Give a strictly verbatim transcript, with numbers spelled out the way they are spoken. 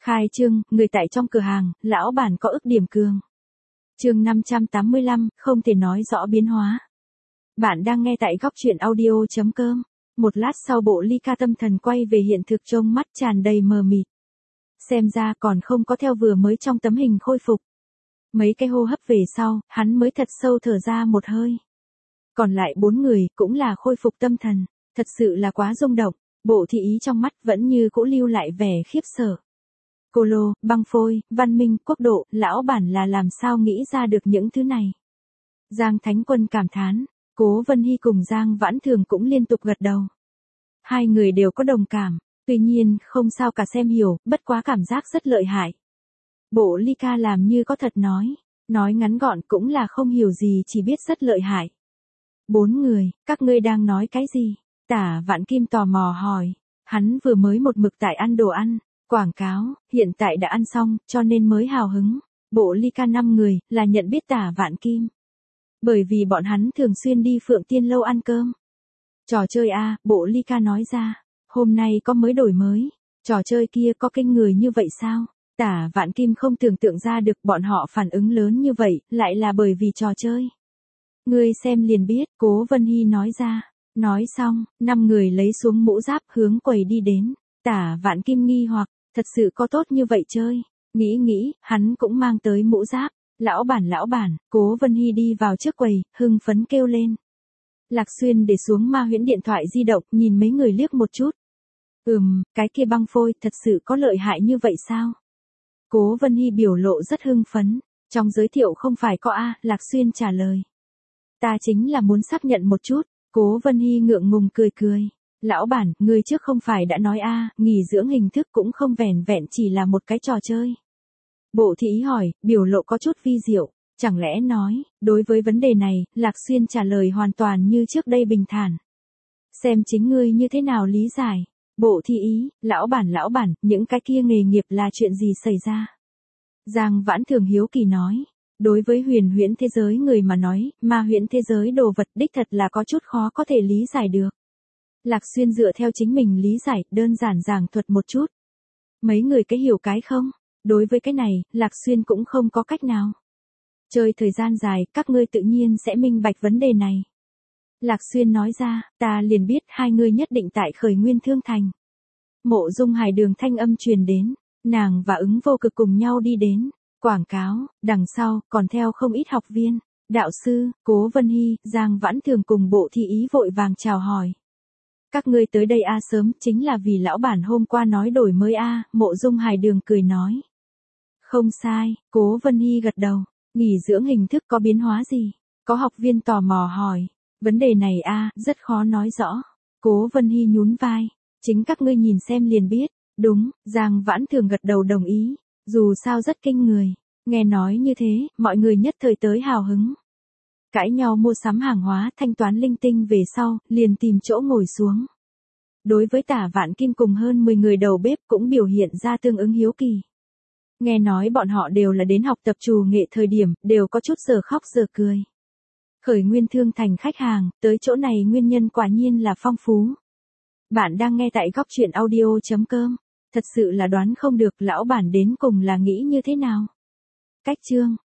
Khai trương, người tại trong cửa hàng, lão bản có ức điểm cường. Chương năm trăm tám mươi lăm, không thể nói rõ biến hóa. Bạn đang nghe tại góc truyện audio chấm com. Một lát sau bộ ly ca tâm thần quay về hiện thực, trông mắt tràn đầy mờ mịt. Xem ra còn không có theo vừa mới trong tấm hình khôi phục. Mấy cái hô hấp về sau, hắn mới thật sâu thở ra một hơi. Còn lại bốn người cũng là khôi phục tâm thần, thật sự là quá rung động. Bộ thị ý trong mắt vẫn như cũ lưu lại vẻ khiếp sợ. Cô Lô, Băng Phôi, Văn Minh, Quốc Độ, lão bản là làm sao nghĩ ra được những thứ này. Giang Thánh Quân cảm thán, Cố Vân Hy cùng Giang Vãn Thường cũng liên tục gật đầu. Hai người đều có đồng cảm, tuy nhiên không sao cả xem hiểu, bất quá cảm giác rất lợi hại. Bộ ly ca làm như có thật nói, nói ngắn gọn cũng là không hiểu gì, chỉ biết rất lợi hại. Bốn người, các ngươi đang nói cái gì? Tả Vạn Kim tò mò hỏi, hắn vừa mới một mực tại ăn đồ ăn, quảng cáo, hiện tại đã ăn xong, cho nên mới hào hứng. Bộ ly ca năm người, là nhận biết Tả Vạn Kim. Bởi vì bọn hắn thường xuyên đi Phượng Tiên Lâu ăn cơm. Trò chơi a, bộ ly ca nói ra, hôm nay có mới đổi mới, trò chơi kia có kinh người như vậy sao? Tả Vạn Kim không tưởng tượng ra được bọn họ phản ứng lớn như vậy, lại là bởi vì trò chơi. Ngươi xem liền biết, Cố Vân Hy nói ra. Nói xong, năm người lấy xuống mũ giáp hướng quầy đi đến. Tả Vạn Kim nghi hoặc, thật sự có tốt như vậy chơi. Nghĩ nghĩ, hắn cũng mang tới mũ giáp. Lão bản lão bản, Cố Vân Hy đi vào trước quầy, hưng phấn kêu lên. Lạc Xuyên để xuống ma huyễn điện thoại di động, nhìn mấy người liếc một chút. Ừm, cái kia Băng Phôi, thật sự có lợi hại như vậy sao? Cố Vân Hy biểu lộ rất hưng phấn. Trong giới thiệu không phải có A, Lạc Xuyên trả lời. Ta chính là muốn xác nhận một chút. Cố Vân Hy ngượng ngùng cười cười. Lão bản, ngươi trước không phải đã nói a, nghỉ dưỡng hình thức cũng không vẻn vẹn chỉ là một cái trò chơi. Bộ thị ý hỏi, biểu lộ có chút vi diệu. Chẳng lẽ nói, đối với vấn đề này, Lạc Xuyên trả lời hoàn toàn như trước đây bình thản. Xem chính ngươi như thế nào lý giải. Bộ thị ý, lão bản lão bản, những cái kia nghề nghiệp là chuyện gì xảy ra? Giang Vãn Thường hiếu kỳ nói. Đối với huyền huyễn thế giới người mà nói, ma huyễn thế giới đồ vật đích thật là có chút khó có thể lý giải được. Lạc Xuyên dựa theo chính mình lý giải, đơn giản giảng thuật một chút. Mấy người cái hiểu cái không? Đối với cái này, Lạc Xuyên cũng không có cách nào. Chơi thời gian dài, các ngươi tự nhiên sẽ minh bạch vấn đề này. Lạc Xuyên nói ra, ta liền biết hai ngươi nhất định tại Khởi Nguyên Thương Thành. Mộ Dung Hải Đường thanh âm truyền đến, nàng và Ứng Vô Cực cùng nhau đi đến. Quảng cáo, đằng sau, còn theo không ít học viên, đạo sư, Cố Vân Hy, Giang Vãn Thường cùng bộ thị ý vội vàng chào hỏi. Các ngươi tới đây a sớm, chính là vì lão bản hôm qua nói đổi mới a, Mộ Dung Hải Đường cười nói. Không sai, Cố Vân Hy gật đầu, nghỉ dưỡng hình thức có biến hóa gì? Có học viên tò mò hỏi, vấn đề này a, rất khó nói rõ. Cố Vân Hy nhún vai, chính các ngươi nhìn xem liền biết, đúng, Giang Vãn Thường gật đầu đồng ý. Dù sao rất kinh người, nghe nói như thế, mọi người nhất thời tới hào hứng. Cãi nhau mua sắm hàng hóa, thanh toán linh tinh về sau, liền tìm chỗ ngồi xuống. Đối với Tả Vạn Kim cùng hơn mười người đầu bếp cũng biểu hiện ra tương ứng hiếu kỳ. Nghe nói bọn họ đều là đến học tập trù nghệ thời điểm, đều có chút giờ khóc giờ cười. Khởi Nguyên Thương Thành khách hàng, tới chỗ này nguyên nhân quả nhiên là phong phú. Bạn đang nghe tại góc truyện audio chấm com. Thật sự là đoán không được lão bản đến cùng là nghĩ như thế nào. Cách chương,